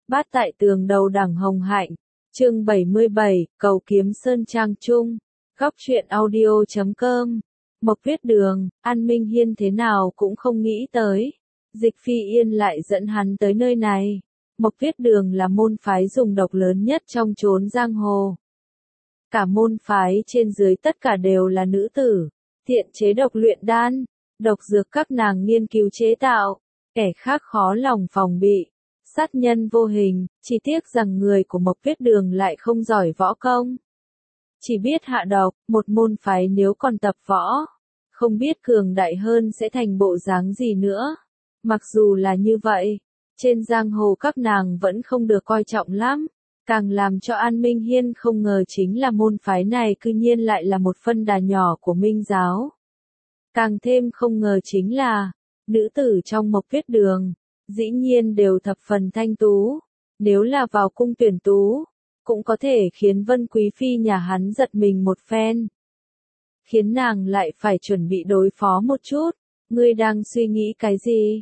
Bát tại tường đầu đẳng hồng hạnh, chương 77, cầu kiếm sơn trang trung, góc truyện audio.com. Mộc Viết Đường, An Minh Hiên thế nào cũng không nghĩ tới. Dịch Phi Yên lại dẫn hắn tới nơi này. Mộc Viết Đường là môn phái dùng độc lớn nhất trong chốn giang hồ. Cả môn phái trên dưới tất cả đều là nữ tử, thiện chế độc luyện đan, độc dược các nàng nghiên cứu chế tạo, kẻ khác khó lòng phòng bị. Sát nhân vô hình, chỉ tiếc rằng người của Mộc Viết Đường lại không giỏi võ công. Chỉ biết hạ độc, một môn phái nếu còn tập võ, không biết cường đại hơn sẽ thành bộ dáng gì nữa. Mặc dù là như vậy, trên giang hồ các nàng vẫn không được coi trọng lắm. Càng làm cho An Minh Hiên không ngờ chính là môn phái này cư nhiên lại là một phân đà nhỏ của Minh giáo. Càng thêm không ngờ chính là, nữ tử trong Mộc Viết Đường, dĩ nhiên đều thập phần thanh tú. Nếu là vào cung tuyển tú, cũng có thể khiến Vân Quý Phi nhà hắn giật mình một phen. Khiến nàng lại phải chuẩn bị đối phó một chút. Ngươi đang suy nghĩ cái gì?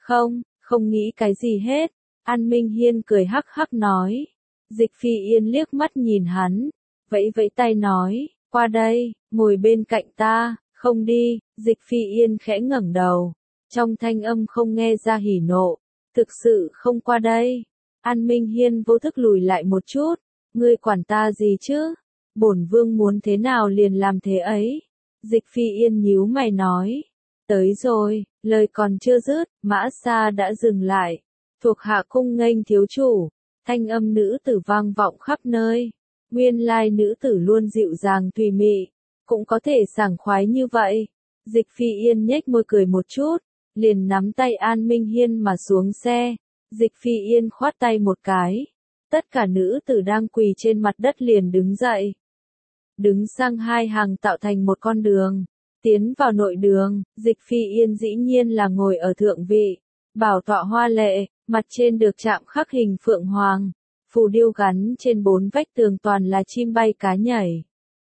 Không nghĩ cái gì hết. An Minh Hiên cười hắc hắc nói. Dịch Phi Yên liếc mắt nhìn hắn, vẫy vẫy tay nói, qua đây, ngồi bên cạnh ta. Không đi. Dịch Phi Yên khẽ ngẩng đầu, trong thanh âm không nghe ra hỉ nộ. Thực sự không qua đây. An Minh Hiên vô thức lùi lại một chút. Ngươi quản ta gì chứ? Bổn vương muốn thế nào liền làm thế ấy. Dịch Phi Yên nhíu mày nói. Tới rồi. Lời còn chưa dứt, mã xa đã dừng lại. Thuộc hạ cung nghênh thiếu chủ. Thanh âm nữ tử vang vọng khắp nơi. Nguyên lai nữ tử luôn dịu dàng tùy mị, cũng có thể sảng khoái như vậy. Dịch Phi Yên nhếch môi cười một chút, liền nắm tay An Minh Hiên mà xuống xe. Dịch Phi Yên khoát tay một cái. Tất cả nữ tử đang quỳ trên mặt đất liền đứng dậy. Đứng sang hai hàng tạo thành một con đường. Tiến vào nội đường, Dịch Phi Yên dĩ nhiên là ngồi ở thượng vị. Bảo tọa hoa lệ, mặt trên được chạm khắc hình phượng hoàng. Phù điêu gắn trên bốn vách tường toàn là chim bay cá nhảy.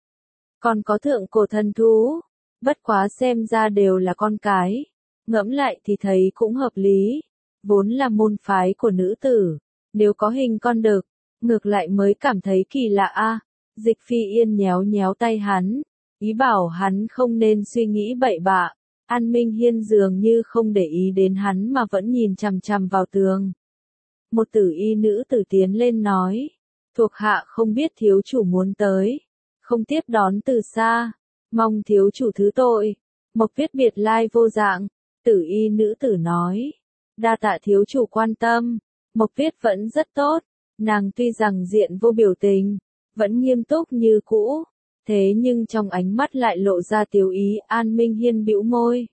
Còn có thượng cổ thần thú. Bất quá xem ra đều là con cái. Ngẫm lại thì thấy cũng hợp lý. Vốn là môn phái của nữ tử. Nếu có hình con đực, ngược lại mới cảm thấy kỳ lạ a. Dịch Phi Yên nhéo nhéo tay hắn, ý bảo hắn không nên suy nghĩ bậy bạ. An Minh Hiên dường như không để ý đến hắn mà vẫn nhìn chằm chằm vào tường. Một tử y nữ tử tiến lên nói, thuộc hạ không biết thiếu chủ muốn tới, không tiếp đón từ xa, mong thiếu chủ thứ tội. Mộc Viết biệt lai vô dạng, tử y nữ tử nói, đa tạ thiếu chủ quan tâm. Mộc Viết vẫn rất tốt, nàng tuy rằng diện vô biểu tình, vẫn nghiêm túc như cũ, thế nhưng trong ánh mắt lại lộ ra tiểu ý. An Minh Hiên bĩu môi.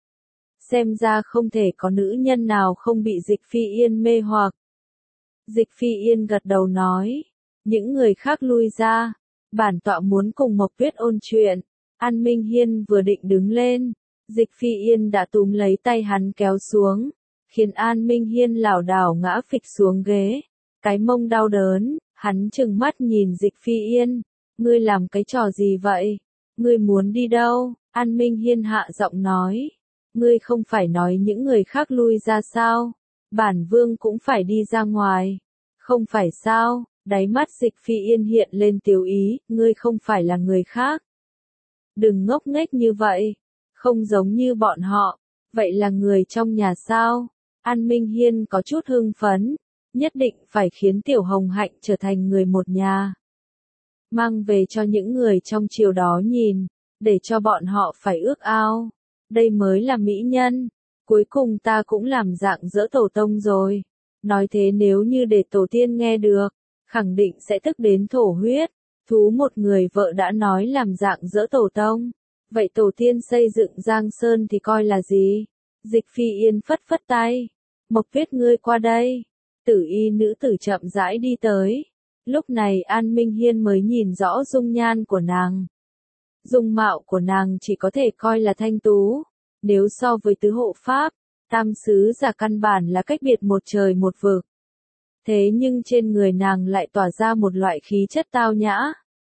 Xem ra không thể có nữ nhân nào không bị Dịch Phi Yên mê hoặc. Dịch Phi Yên gật đầu nói, những người khác lui ra, bản tọa muốn cùng Mộc Viết ôn chuyện. An Minh Hiên vừa định đứng lên, Dịch Phi Yên đã túm lấy tay hắn kéo xuống, khiến An Minh Hiên lảo đảo ngã phịch xuống ghế, cái mông đau đớn. Hắn trừng mắt nhìn Dịch Phi Yên, ngươi làm cái trò gì vậy? Ngươi muốn đi đâu? An Minh Hiên hạ giọng nói, ngươi không phải nói những người khác lui ra sao? Bản vương cũng phải đi ra ngoài. Không phải sao? Đáy mắt Dịch Phi Yên hiện lên tiểu ý, ngươi không phải là người khác. Đừng ngốc nghếch như vậy, không giống như bọn họ, vậy là người trong nhà sao? An Minh Hiên có chút hưng phấn. Nhất định phải khiến Tiểu Hồng Hạnh trở thành người một nhà. Mang về cho những người trong triều đó nhìn, để cho bọn họ phải ước ao. Đây mới là mỹ nhân. Cuối cùng ta cũng làm dạng dỡ tổ tông rồi. Nói thế nếu như để tổ tiên nghe được, khẳng định sẽ tức đến thổ huyết. Thú một người vợ đã nói làm dạng dỡ tổ tông. Vậy tổ tiên xây dựng Giang Sơn thì coi là gì? Dịch Phi Yên phất phất tay. Mộc Viết ngươi qua đây. Tử y nữ tử chậm rãi đi tới. Lúc này An Minh Hiên mới nhìn rõ dung nhan của nàng. Dung mạo của nàng chỉ có thể coi là thanh tú. Nếu so với tứ hộ pháp, tam sứ giả căn bản là cách biệt một trời một vực. Thế nhưng trên người nàng lại tỏa ra một loại khí chất tao nhã.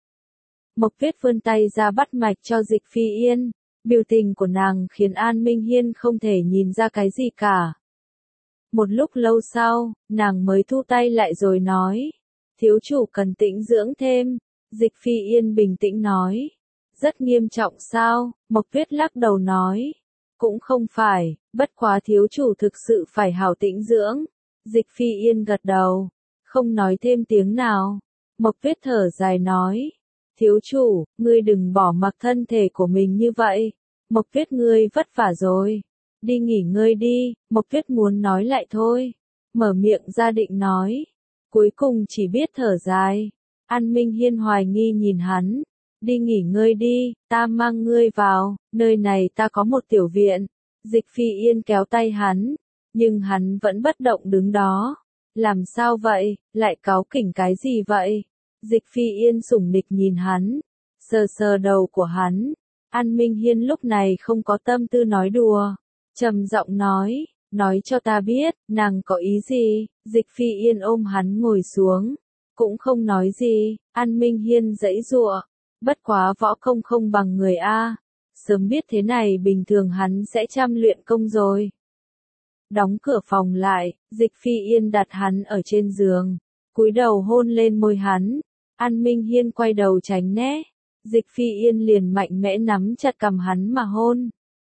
Mộc Viết vươn tay ra bắt mạch cho Dịch Phi Yên. Biểu tình của nàng khiến An Minh Hiên không thể nhìn ra cái gì cả. Một lúc lâu sau, nàng mới thu tay lại rồi nói. Thiếu chủ cần tĩnh dưỡng thêm. Dịch Phi Yên bình tĩnh nói. Rất nghiêm trọng sao? Mộc Tuyết lắc đầu nói. Cũng không phải, bất quá thiếu chủ thực sự phải hảo tĩnh dưỡng. Dịch Phi Yên gật đầu, không nói thêm tiếng nào. Mộc Tuyết thở dài nói. Thiếu chủ, ngươi đừng bỏ mặc thân thể của mình như vậy. Mộc Tuyết ngươi vất vả rồi. Đi nghỉ ngơi đi, Mộc Tuyết muốn nói lại thôi. Mở miệng ra định nói. Cuối cùng chỉ biết thở dài. An Minh Hiên hoài nghi nhìn hắn. Đi nghỉ ngơi đi, ta mang ngươi vào, nơi này ta có một tiểu viện. Dịch Phi Yên kéo tay hắn, nhưng hắn vẫn bất động đứng đó. Làm sao vậy, lại cáu kỉnh cái gì vậy? Dịch Phi Yên sủng nịch nhìn hắn, sờ sờ đầu của hắn. An Minh Hiên lúc này không có tâm tư nói đùa, trầm giọng nói cho ta biết, nàng có ý gì? Dịch Phi Yên ôm hắn ngồi xuống, cũng không nói gì. An Minh Hiên giãy giụa, bất quá võ công không bằng người a. Sớm biết thế này bình thường hắn sẽ chăm luyện công rồi. Đóng cửa phòng lại, Dịch Phi Yên đặt hắn ở trên giường, cúi đầu hôn lên môi hắn. An Minh Hiên quay đầu tránh né, Dịch Phi Yên liền mạnh mẽ nắm chặt cằm hắn mà hôn.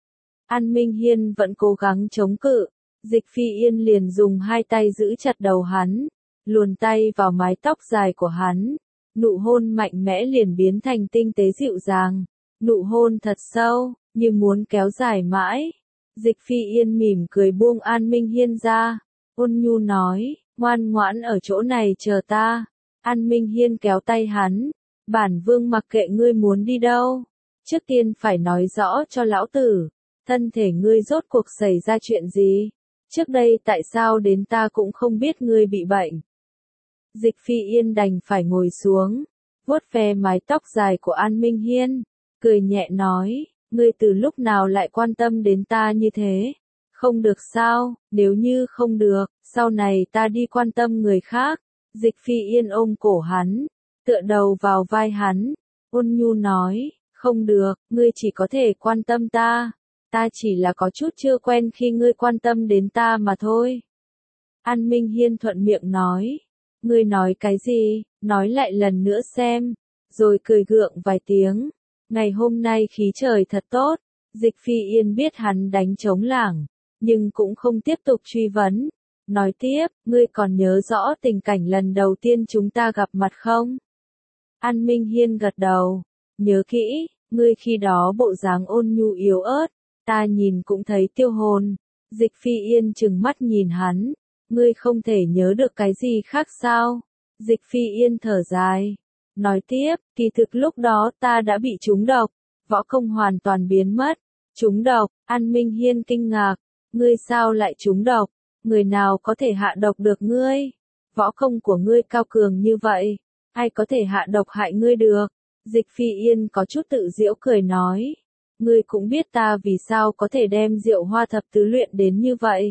An Minh Hiên vẫn cố gắng chống cự, Dịch Phi Yên liền dùng hai tay giữ chặt đầu hắn, luồn tay vào mái tóc dài của hắn. Nụ hôn mạnh mẽ liền biến thành tinh tế dịu dàng, nụ hôn thật sâu, như muốn kéo dài mãi. Dịch Phi Yên mỉm cười buông An Minh Hiên ra, ôn nhu nói, ngoan ngoãn ở chỗ này chờ ta. An Minh Hiên kéo tay hắn, bản vương mặc kệ ngươi muốn đi đâu, trước tiên phải nói rõ cho lão tử, thân thể ngươi rốt cuộc xảy ra chuyện gì, trước đây tại sao đến ta cũng không biết ngươi bị bệnh. Dịch Phi Yên đành phải ngồi xuống, vuốt ve mái tóc dài của An Minh Hiên, cười nhẹ nói, ngươi từ lúc nào lại quan tâm đến ta như thế? Không được sao, nếu như không được, sau này ta đi quan tâm người khác. Dịch Phi Yên ôm cổ hắn, tựa đầu vào vai hắn, ôn nhu nói, không được, ngươi chỉ có thể quan tâm ta. Ta chỉ là có chút chưa quen khi ngươi quan tâm đến ta mà thôi. An Minh Hiên thuận miệng nói. Ngươi nói cái gì, nói lại lần nữa xem, rồi cười gượng vài tiếng. Ngày hôm nay khí trời thật tốt, Dịch Phi Yên biết hắn đánh trống lảng, nhưng cũng không tiếp tục truy vấn. Nói tiếp, ngươi còn nhớ rõ tình cảnh lần đầu tiên chúng ta gặp mặt không? An Minh Hiên gật đầu, nhớ kỹ, ngươi khi đó bộ dáng ôn nhu yếu ớt, ta nhìn cũng thấy tiêu hồn. Dịch Phi Yên trừng mắt nhìn hắn. Ngươi không thể nhớ được cái gì khác sao? Dịch Phi Yên thở dài. Nói tiếp, kỳ thực lúc đó ta đã bị trúng độc, võ công hoàn toàn biến mất. Trúng độc, An Minh Hiên kinh ngạc. Ngươi sao lại trúng độc? Người nào có thể hạ độc được ngươi? Võ công của ngươi cao cường như vậy, ai có thể hạ độc hại ngươi được? Dịch Phi Yên có chút tự giễu cười nói. Ngươi cũng biết ta vì sao có thể đem rượu hoa thập tứ luyện đến như vậy.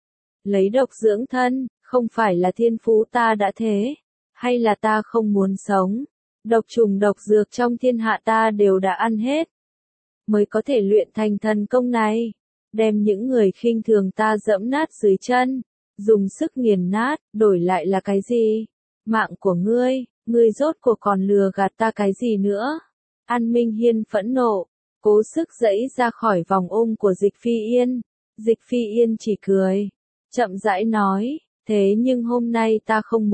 Lấy độc dưỡng thân, không phải là thiên phú ta đã thế, hay là ta không muốn sống. Độc trùng độc dược trong thiên hạ ta đều đã ăn hết, mới có thể luyện thành thần công này, đem những người khinh thường ta dẫm nát dưới chân, dùng sức nghiền nát, đổi lại là cái gì? Mạng của ngươi rốt cuộc còn lừa gạt ta cái gì nữa? An Minh Hiên phẫn nộ, cố sức giãy ra khỏi vòng ôm của Dịch Phi Yên. Dịch Phi Yên chỉ cười, chậm rãi nói, thế nhưng hôm nay ta không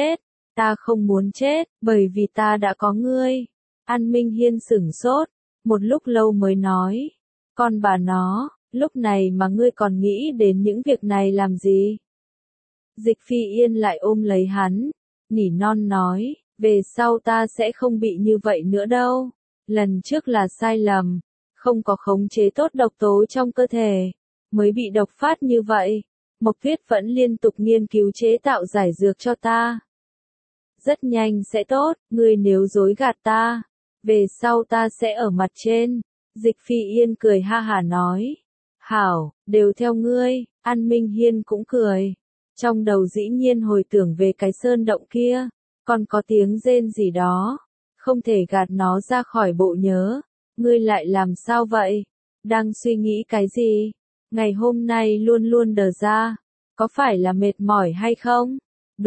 muốn chết, bởi vì ta đã có ngươi. An Minh Hiên sửng sốt, một lúc lâu mới nói, con bà nó, lúc này mà ngươi còn nghĩ đến những việc này làm gì? Dịch Phi Yên lại ôm lấy hắn, nỉ non nói, về sau ta sẽ không bị như vậy nữa đâu. Lần trước là sai lầm, không có khống chế tốt độc tố trong cơ thể, mới bị độc phát như vậy. Mộc Tuyết vẫn liên tục nghiên cứu chế tạo giải dược cho ta. Rất nhanh sẽ tốt, ngươi nếu dối gạt ta, về sau ta sẽ ở mặt trên. Dịch Phi Yên cười ha hả nói. Hảo, đều theo ngươi. An Minh Hiên cũng cười. Trong đầu dĩ nhiên hồi tưởng về cái sơn động kia, còn có tiếng rên gì đó. Không thể gạt nó ra khỏi bộ nhớ. Ngươi lại làm sao vậy? Đang suy nghĩ cái gì? Ngày hôm nay luôn luôn đờ ra. Có phải là mệt mỏi hay không?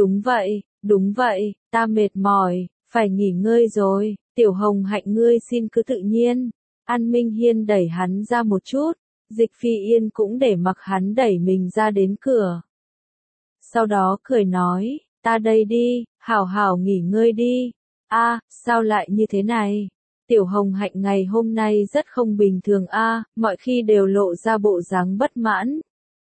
Đúng vậy, ta mệt mỏi, phải nghỉ ngơi rồi, Tiểu Hồng Hạnh ngươi xin cứ tự nhiên. An Minh Hiên đẩy hắn ra một chút, Dịch Phi Yên cũng để mặc hắn đẩy mình ra đến cửa. Sau đó cười nói, ta đây đi, hảo hảo nghỉ ngơi đi. A, sao lại như thế này? Tiểu Hồng Hạnh ngày hôm nay rất không bình thường a, mọi khi đều lộ ra bộ dáng bất mãn.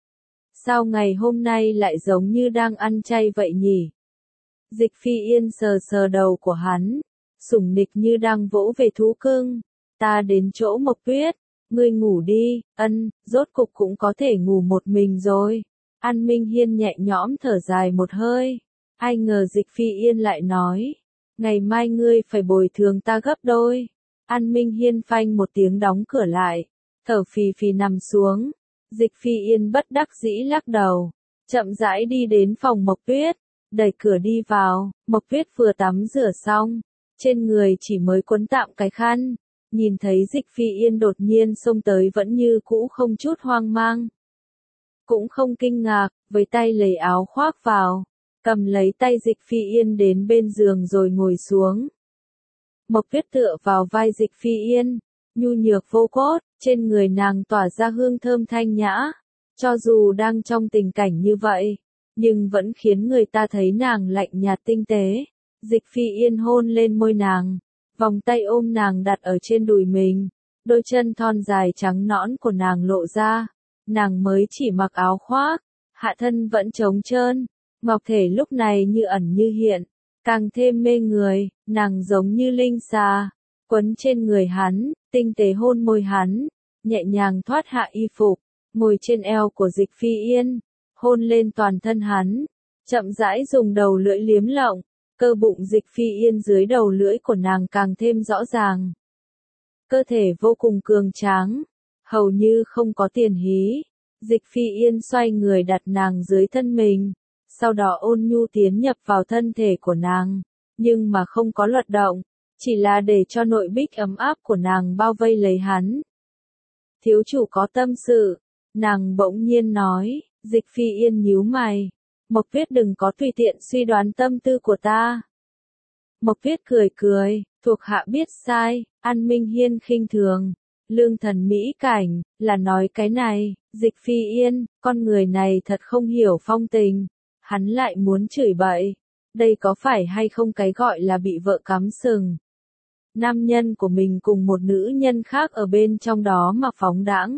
Sao ngày hôm nay lại giống như đang ăn chay vậy nhỉ? Dịch Phi Yên sờ sờ đầu của hắn, sủng nịch như đang vỗ về thú cưng. Ta đến chỗ Mộc Tuyết, ngươi ngủ đi, rốt cục cũng có thể ngủ một mình rồi. An Minh Hiên nhẹ nhõm thở dài một hơi. Ai ngờ Dịch Phi Yên lại nói, ngày mai ngươi phải bồi thường ta gấp đôi. An Minh Hiên phanh một tiếng đóng cửa lại, thở phì phì nằm xuống. Dịch Phi Yên bất đắc dĩ lắc đầu, chậm rãi đi đến phòng Mộc Tuyết, đẩy cửa đi vào. Mộc Tuyết vừa tắm rửa xong, trên người chỉ mới quấn tạm cái khăn, nhìn thấy Dịch Phi Yên đột nhiên xông tới vẫn như cũ không chút hoang mang. Cũng không kinh ngạc, với tay lấy áo khoác vào, cầm lấy tay Dịch Phi Yên đến bên giường rồi ngồi xuống. Mộc Tuyết tựa vào vai Dịch Phi Yên, nhu nhược vô cốt, trên người nàng tỏa ra hương thơm thanh nhã. Cho dù đang trong tình cảnh như vậy, nhưng vẫn khiến người ta thấy nàng lạnh nhạt tinh tế. Dịch Phi Yên hôn lên môi nàng, vòng tay ôm nàng đặt ở trên đùi mình, đôi chân thon dài trắng nõn của nàng lộ ra. Nàng mới chỉ mặc áo khoác, hạ thân vẫn trống trơn, ngọc thể lúc này như ẩn như hiện, càng thêm mê người. Nàng giống như linh xà, quấn trên người hắn, tinh tế hôn môi hắn, nhẹ nhàng thoát hạ y phục, ngồi trên eo của Dịch Phi Yên, hôn lên toàn thân hắn, chậm rãi dùng đầu lưỡi liếm lộng, cơ bụng Dịch Phi Yên dưới đầu lưỡi của nàng càng thêm rõ ràng. Cơ thể vô cùng cường tráng, hầu như không có tiền hí. Dịch Phi Yên xoay người đặt nàng dưới thân mình, sau đó ôn nhu tiến nhập vào thân thể của nàng, nhưng mà không có luật động, chỉ là để cho nội bích ấm áp của nàng bao vây lấy hắn. Thiếu chủ có tâm sự, nàng bỗng nhiên nói. Dịch Phi Yên nhíu mày, Mộc Tuyết đừng có tùy tiện suy đoán tâm tư của ta. Mộc Tuyết cười cười, thuộc hạ biết sai. An Minh Hiên khinh thường, lương thần mỹ cảnh, là nói cái này. Dịch Phi Yên, con người này thật không hiểu phong tình, hắn lại muốn chửi bậy. Đây có phải hay không cái gọi là bị vợ cắm sừng? Nam nhân của mình cùng một nữ nhân khác ở bên trong đó mà phóng đãng.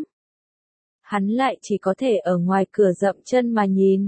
Hắn lại chỉ có thể ở ngoài cửa dậm chân mà nhìn.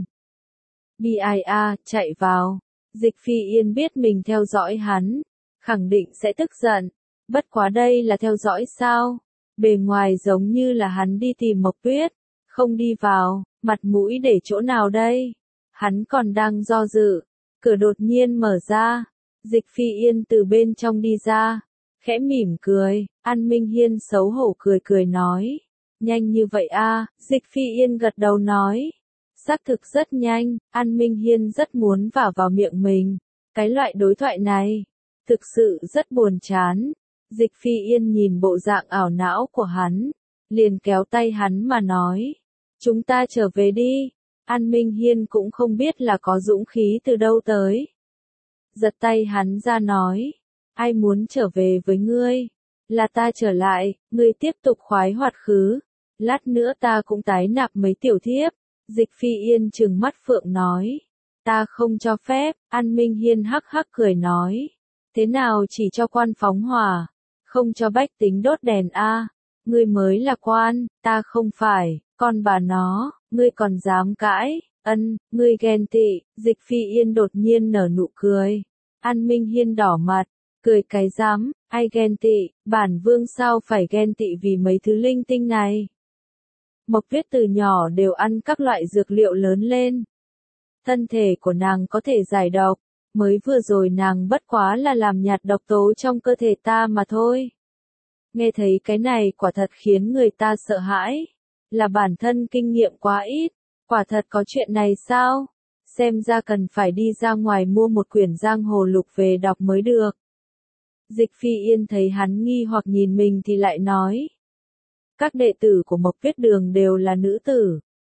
BIA, chạy vào. Dịch Phi Yên biết mình theo dõi hắn, khẳng định sẽ tức giận. Bất quá đây là theo dõi sao? Bề ngoài giống như là hắn đi tìm Mộc Tuyết, không đi vào, mặt mũi để chỗ nào đây? Hắn còn đang do dự, cửa đột nhiên mở ra. Dịch Phi Yên từ bên trong đi ra, khẽ mỉm cười. An Minh Hiên xấu hổ cười cười nói. Nhanh như vậy a? Dịch Phi Yên gật đầu nói. Xác thực rất nhanh, An Minh Hiên rất muốn vào miệng mình. Cái loại đối thoại này, thực sự rất buồn chán. Dịch Phi Yên nhìn bộ dạng ảo não của hắn, liền kéo tay hắn mà nói. Chúng ta trở về đi. An Minh Hiên cũng không biết là có dũng khí từ đâu tới. Giật tay hắn ra nói. Ai muốn trở về với ngươi? Là ta trở lại, ngươi tiếp tục khoái hoạt khứ. Lát nữa ta cũng tái nạp mấy tiểu thiếp. Dịch Phi Yên trừng mắt phượng nói. Ta không cho phép. An Minh Hiên hắc hắc cười nói. Thế nào chỉ cho quan phóng hỏa, không cho bách tính đốt đèn a? Ngươi mới là quan, ta không phải, con bà nó, ngươi còn dám cãi? Ngươi ghen tị. Dịch Phi Yên đột nhiên nở nụ cười. An Minh Hiên đỏ mặt, cười cái dám, ai ghen tị? Bản vương sao phải ghen tị vì mấy thứ linh tinh này? Mộc Tuyết từ nhỏ đều ăn các loại dược liệu lớn lên. Thân thể của nàng có thể giải độc, mới vừa rồi nàng bất quá là làm nhạt độc tố trong cơ thể ta mà thôi. Nghe thấy cái này quả thật khiến người ta sợ hãi. Là bản thân kinh nghiệm quá ít, quả thật có chuyện này sao? Xem ra cần phải đi ra ngoài mua một quyển giang hồ lục về đọc mới được. Dịch Phi Yên thấy hắn nghi hoặc nhìn mình thì lại nói. Các đệ tử của Mộc Tuyết Đường đều là nữ tử,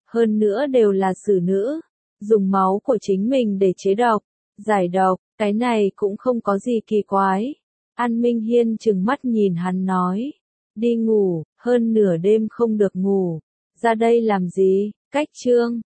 hơn nữa đều là xử nữ, dùng máu của chính mình để chế độc, giải độc, cái này cũng không có gì kỳ quái. An Minh Hiên trừng mắt nhìn hắn nói, đi ngủ, hơn nửa đêm không được ngủ, ra đây làm gì, cách chương.